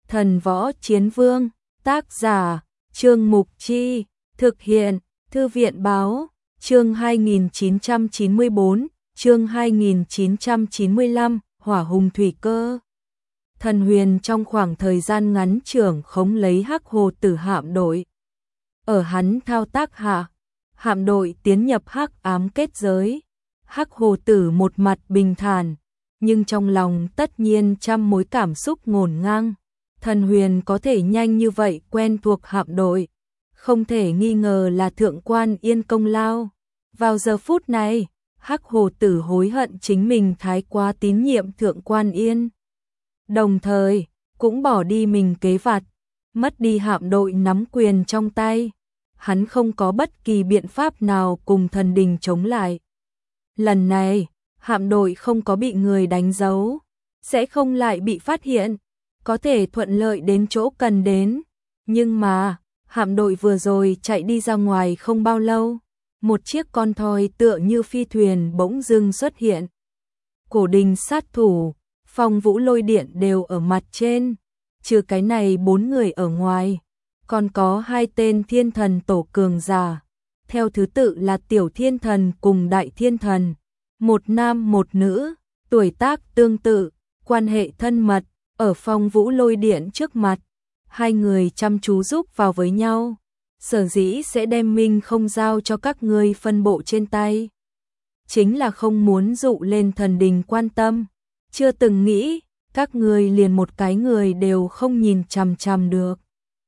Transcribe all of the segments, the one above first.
Thần Võ Chiến Vương, tác giả, Trương Mục Chi, thực hiện, Thư viện Báo, chương 2994, chương 2995, Hỏa Hùng Thủy Cơ. Thần Huyền trong khoảng thời gian ngắn trưởng khống lấy Hắc Hồ Tử hạm đội. Ở hắn thao tác hạ, hạm đội tiến nhập hắc ám kết giới. Hắc Hồ Tử một mặt bình thản, nhưng trong lòng tất nhiên trăm mối cảm xúc ngổn ngang. Thần Huyền có thể nhanh như vậy quen thuộc hạm đội, không thể nghi ngờ là Thượng Quan Yên công lao. Vào giờ phút này, Hắc Hồ Tử hối hận chính mình thái quá tín nhiệm Thượng Quan Yên. Đồng thời, cũng bỏ đi mình kế vặt, mất đi hạm đội nắm quyền trong tay. Hắn không có bất kỳ biện pháp nào cùng thần đình chống lại. Lần này, hạm đội không có bị người đánh dấu, sẽ không lại bị phát hiện, có thể thuận lợi đến chỗ cần đến. Nhưng mà, hạm đội vừa rồi chạy đi ra ngoài không bao lâu, một chiếc con thoi tựa như phi thuyền bỗng dưng xuất hiện. Cổ đình sát thủ, Phong Vũ Lôi Điện đều ở mặt trên, trừ cái này 4 người ở ngoài, còn có 2 tên thiên thần tổ cường giả, theo thứ tự là Tiểu Thiên Thần cùng Đại Thiên Thần, một nam một nữ, tuổi tác tương tự, quan hệ thân mật. Ở Phong Vũ Lôi Điện trước mặt, hai người chăm chú giúp vào với nhau, sở dĩ sẽ đem Minh không giao cho các ngươi phân bộ trên tay. Chính là không muốn dụ lên thần đình quan tâm, chưa từng nghĩ, các ngươi liền một cái người đều không nhìn chằm chằm được.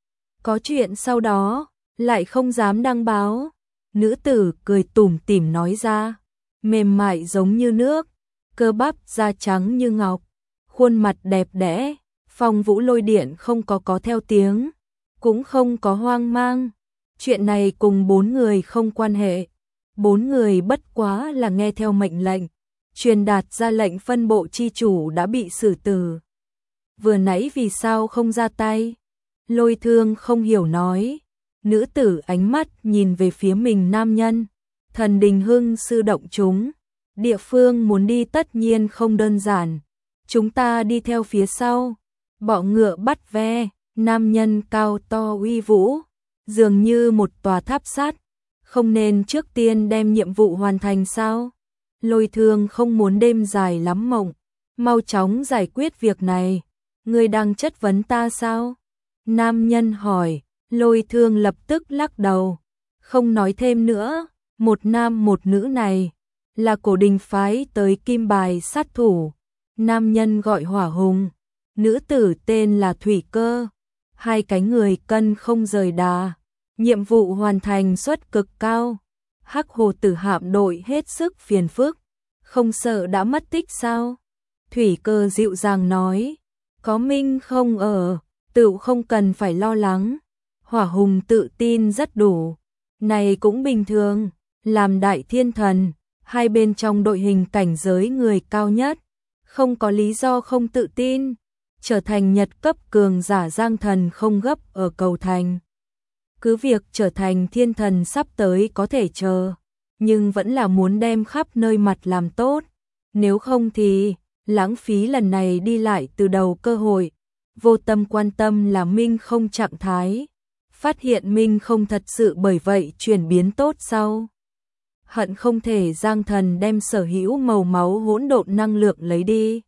Có chuyện sau đó, lại không dám đăng báo, nữ tử cười tủm tỉm nói ra, mềm mại giống như nước, cơ bắp da trắng như ngọc. Khuôn mặt đẹp đẽ, Phong Vũ Lôi Điện không có theo tiếng, cũng không có hoang mang. Chuyện này cùng 4 người không quan hệ. 4 người bất quá là nghe theo mệnh lệnh, truyền đạt ra lệnh phân bộ chi chủ đã bị xử tử. Vừa nãy vì sao không ra tay? Lôi Thương không hiểu nói. Nữ tử ánh mắt nhìn về phía mình nam nhân. Thần đình hưng sư động chúng. Địa phương muốn đi tất nhiên không đơn giản. Chúng ta đi theo phía sau, bọ ngựa bắt ve, nam nhân cao to uy vũ, dường như một tòa tháp sắt, không nên trước tiên đem nhiệm vụ hoàn thành sao? Lôi Thương không muốn đêm dài lắm mộng, mau chóng giải quyết việc này, ngươi đang chất vấn ta sao? Nam nhân hỏi, Lôi Thương lập tức lắc đầu, không nói thêm nữa, một nam một nữ này, là cổ đình phái tới kim bài sát thủ. Nam nhân gọi Hỏa Hùng, nữ tử tên là Thủy Cơ, hai cái người cân không rời đà, nhiệm vụ hoàn thành suất cực cao. Hắc Hồ Tử hạm đội hết sức phiền phức, không sợ đã mất tích sao? Thủy Cơ dịu dàng nói, có Minh không ở, tự không cần phải lo lắng. Hỏa Hùng tự tin rất đủ, này cũng bình thường, làm Đại Thiên Thần, hai bên trong đội hình cảnh giới người cao nhất. Không có lý do không tự tin, trở thành nhật cấp cường giả Giang Thần không gấp ở cầu thành. Cứ việc trở thành thiên thần sắp tới có thể chờ, nhưng vẫn là muốn đem khắp nơi mặt làm tốt, nếu không thì lãng phí lần này đi lại từ đầu cơ hội. Vô tâm quan tâm là Minh không trạng thái, phát hiện Minh không thật sự bởi vậy chuyển biến tốt sau. Hận không thể Giang Thần đem sở hữu màu máu hỗn độn năng lượng lấy đi.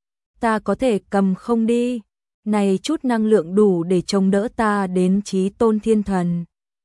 Ta có thể cầm không đi, này chút năng lượng đủ để chống đỡ ta đến chí tôn thiên thần.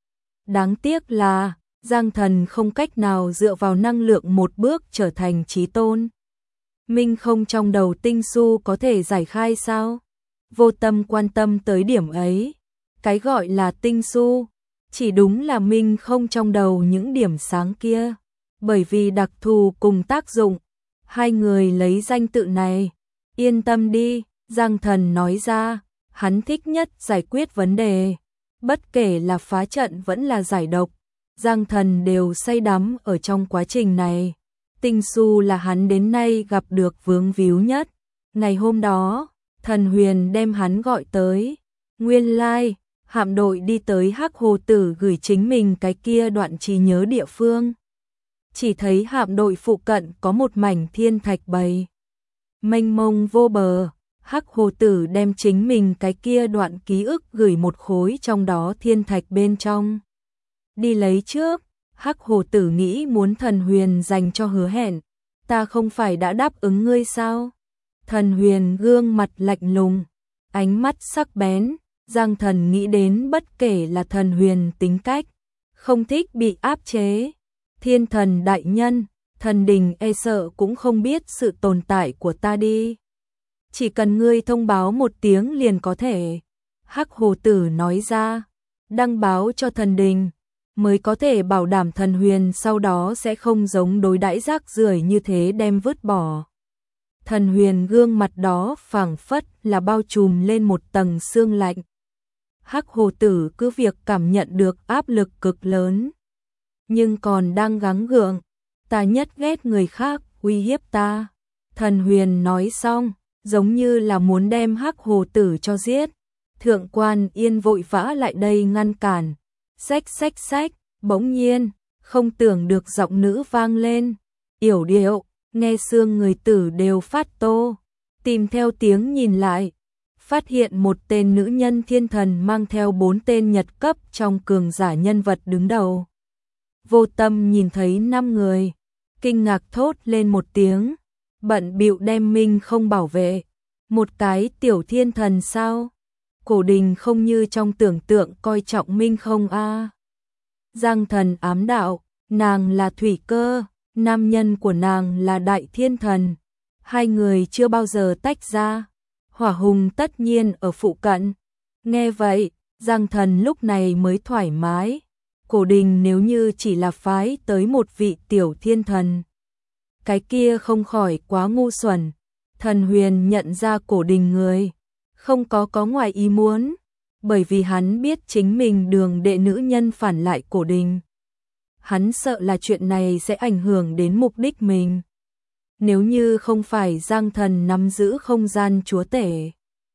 Đáng tiếc là, Giang Thần không cách nào dựa vào năng lượng một bước trở thành chí tôn. Minh không trong đầu tinh su có thể giải khai sao? Vô tâm quan tâm tới điểm ấy. Cái gọi là tinh su, chỉ đúng là Minh không trong đầu những điểm sáng kia. Bởi vì đặc thù cùng tác dụng, hai người lấy danh tự này. Yên tâm đi, Giang Thần nói ra, hắn thích nhất giải quyết vấn đề. Bất kể là phá trận vẫn là giải độc, Giang Thần đều say đắm ở trong quá trình này. Tinh su là hắn đến nay gặp được vướng víu nhất. Ngày hôm đó, Thần Huyền đem hắn gọi tới. Nguyên lai, hạm đội đi tới Hắc Hồ Tử gửi chính mình cái kia đoạn trí nhớ địa phương. Chỉ thấy hạm đội phụ cận có một mảnh thiên thạch bầy mênh mông vô bờ, Hắc hồ tử đem chính mình cái kia đoạn ký ức gửi một khối trong đó thiên thạch bên trong. Đi lấy trước, Hắc hồ tử nghĩ muốn Thần Huyền dành cho hứa hẹn. Ta không phải đã đáp ứng ngươi sao? Thần Huyền gương mặt lạnh lùng, ánh mắt sắc bén. Giang Thần nghĩ đến bất kể là Thần Huyền tính cách, không thích bị áp chế. Thiên thần đại nhân, thần đình e sợ cũng không biết sự tồn tại của ta đi. Chỉ cần ngươi thông báo một tiếng liền có thể. Hắc hồ tử nói ra, đăng báo cho thần đình, mới có thể bảo đảm Thần Huyền sau đó sẽ không giống đối đãi rác rưởi như thế đem vứt bỏ. Thần Huyền gương mặt đó phảng phất là bao trùm lên một tầng sương lạnh. Hắc hồ tử cứ việc cảm nhận được áp lực cực lớn, nhưng còn đang gắng gượng. Ta nhất ghét người khác uy hiếp ta. Thần Huyền nói xong, giống như là muốn đem Hắc hồ tử cho giết. Thượng Quan Yên vội vã lại đây ngăn cản. Xách xách xách, bỗng nhiên, không tưởng được giọng nữ vang lên. Yểu điệu, nghe xương người tử đều phát tô. Tìm theo tiếng nhìn lại, phát hiện một tên nữ nhân thiên thần mang theo 4 tên nhật cấp trong cường giả nhân vật đứng đầu. Vô Tâm nhìn thấy 5 người, kinh ngạc thốt lên một tiếng, bận bịu đem Minh không bảo vệ. Một cái tiểu thiên thần sao? Cổ Đình không như trong tưởng tượng coi trọng Minh không a. Giang Thần ám đạo, nàng là thủy cơ, nam nhân của nàng là đại thiên thần. Hai người chưa bao giờ tách ra. Hỏa Hùng tất nhiên ở phụ cận. Nghe vậy, Giang Thần lúc này mới thoải mái. Cổ Đình nếu như chỉ là phái tới một vị tiểu thiên thần, cái kia không khỏi quá ngu xuẩn. Thần Huyền nhận ra Cổ Đình người, không có ngoài ý muốn, bởi vì hắn biết chính mình đường đệ nữ nhân phản lại Cổ Đình. Hắn sợ là chuyện này sẽ ảnh hưởng đến mục đích mình. Nếu như không phải Giang Thần nắm giữ không gian chúa tể,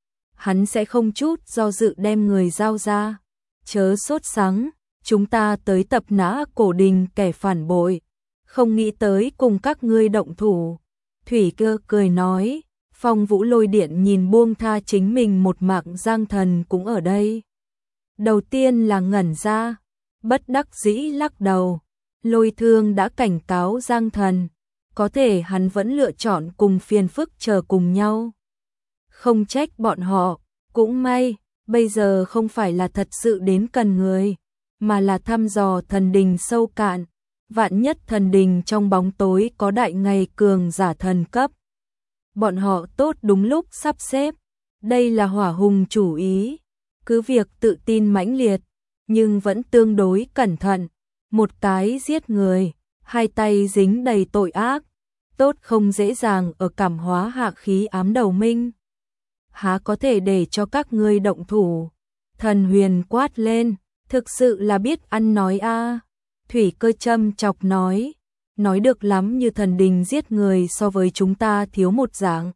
hắn sẽ không chút do dự đem người giao ra. Chớ sốt sắng, chúng ta tới tập nã Cổ Đình kẻ phản bội, không nghĩ tới cùng các ngươi động thủ. Thủy Cơ cười nói. Phong Vũ Lôi Điện nhìn buông tha chính mình một mạng. Giang Thần cũng ở đây. Đầu tiên là ngẩn ra, bất đắc dĩ lắc đầu. Lôi Thương đã cảnh cáo Giang Thần, có thể hắn vẫn lựa chọn cùng phiền phức chờ cùng nhau. Không trách bọn họ, cũng may, bây giờ không phải là thật sự đến cần người, mà là thăm dò thần đình sâu cạn. Vạn nhất thần đình trong bóng tối có đại ngày cường giả thần cấp, bọn họ tốt đúng lúc sắp xếp. Đây là Hỏa Hùng chủ ý, cứ việc tự tin mãnh liệt, nhưng vẫn tương đối cẩn thận. Một cái giết người, hai tay dính đầy tội ác, tốt không dễ dàng ở cảm hóa hạ khí ám đầu Minh. Há có thể để cho các ngươi động thủ? Thần Huyền quát lên, thực sự là biết ăn nói a. Thủy Cơ châm chọc nói được lắm, như thần đình giết người so với chúng ta thiếu một dạng.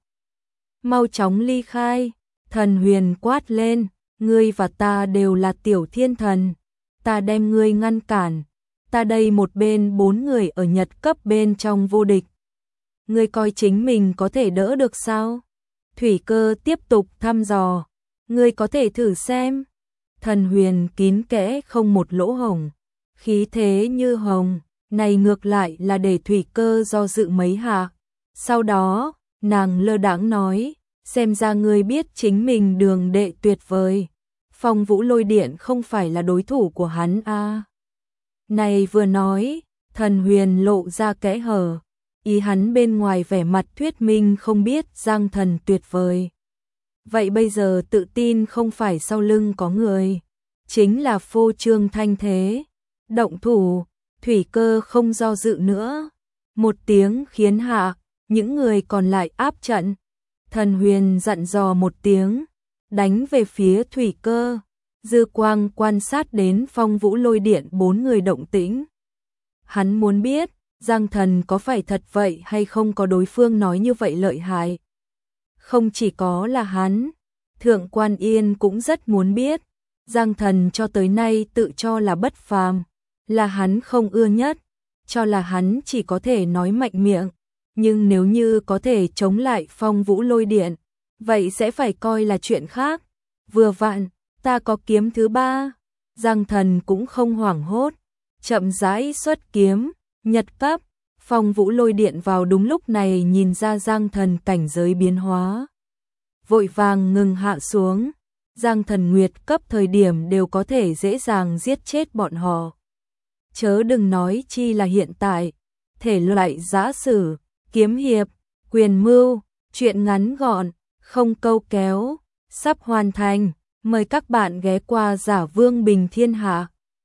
Mau chóng ly khai. Thần Huyền quát lên, ngươi và ta đều là tiểu thiên thần, ta đem ngươi ngăn cản. Ta đây một bên 4 người ở nhật cấp bên trong vô địch, ngươi coi chính mình có thể đỡ được sao? Thủy Cơ tiếp tục thăm dò, ngươi có thể thử xem. Thần Huyền kín kẽ không một lỗ hổng, khí thế như hồng, này ngược lại là để Thủy Cơ do dự mấy hạ. Sau đó, nàng lơ đãng nói, xem ra ngươi biết chính mình đường đệ tuyệt vời. Phong Vũ Lôi Điện không phải là đối thủ của hắn a. Này vừa nói, Thần Huyền lộ ra kẽ hở, ý hắn bên ngoài vẻ mặt thuyết minh không biết Giang Thần tuyệt vời. Vậy bây giờ tự tin không phải sau lưng có người, chính là phô trương thanh thế. Động thủ. Thủy Cơ không do dự nữa, một tiếng khiến hạ những người còn lại áp trận. Thần Huyền dặn dò một tiếng, đánh về phía Thủy Cơ. Dư quang quan sát đến Phong Vũ Lôi Điện 4 người động tĩnh. Hắn muốn biết, Giang Thần có phải thật vậy hay không, có đối phương nói như vậy lợi hại. Không chỉ có là hắn, Thượng Quan Yên cũng rất muốn biết. Giang Thần cho tới nay tự cho là bất phàm, là hắn không ưa nhất, cho là hắn chỉ có thể nói mạnh miệng, nhưng nếu như có thể chống lại Phong Vũ Lôi Điện, vậy sẽ phải coi là chuyện khác. Vừa vặn, ta có kiếm thứ ba. Giang Thần cũng không hoảng hốt, chậm rãi xuất kiếm, nhật cấp. Phong Vũ lôi điện vào đúng lúc này nhìn ra Giang Thần cảnh giới biến hóa. Vội vàng ngừng hạ xuống, Giang Thần nguyệt cấp thời điểm đều có thể dễ dàng giết chết bọn họ. Chớ đừng nói chi là hiện tại, thể loại giã sử, kiếm hiệp, quyền mưu, truyện ngắn gọn, không câu kéo, sắp hoàn thành. Mời các bạn ghé qua Giả Vương Bình Thiên Hạ.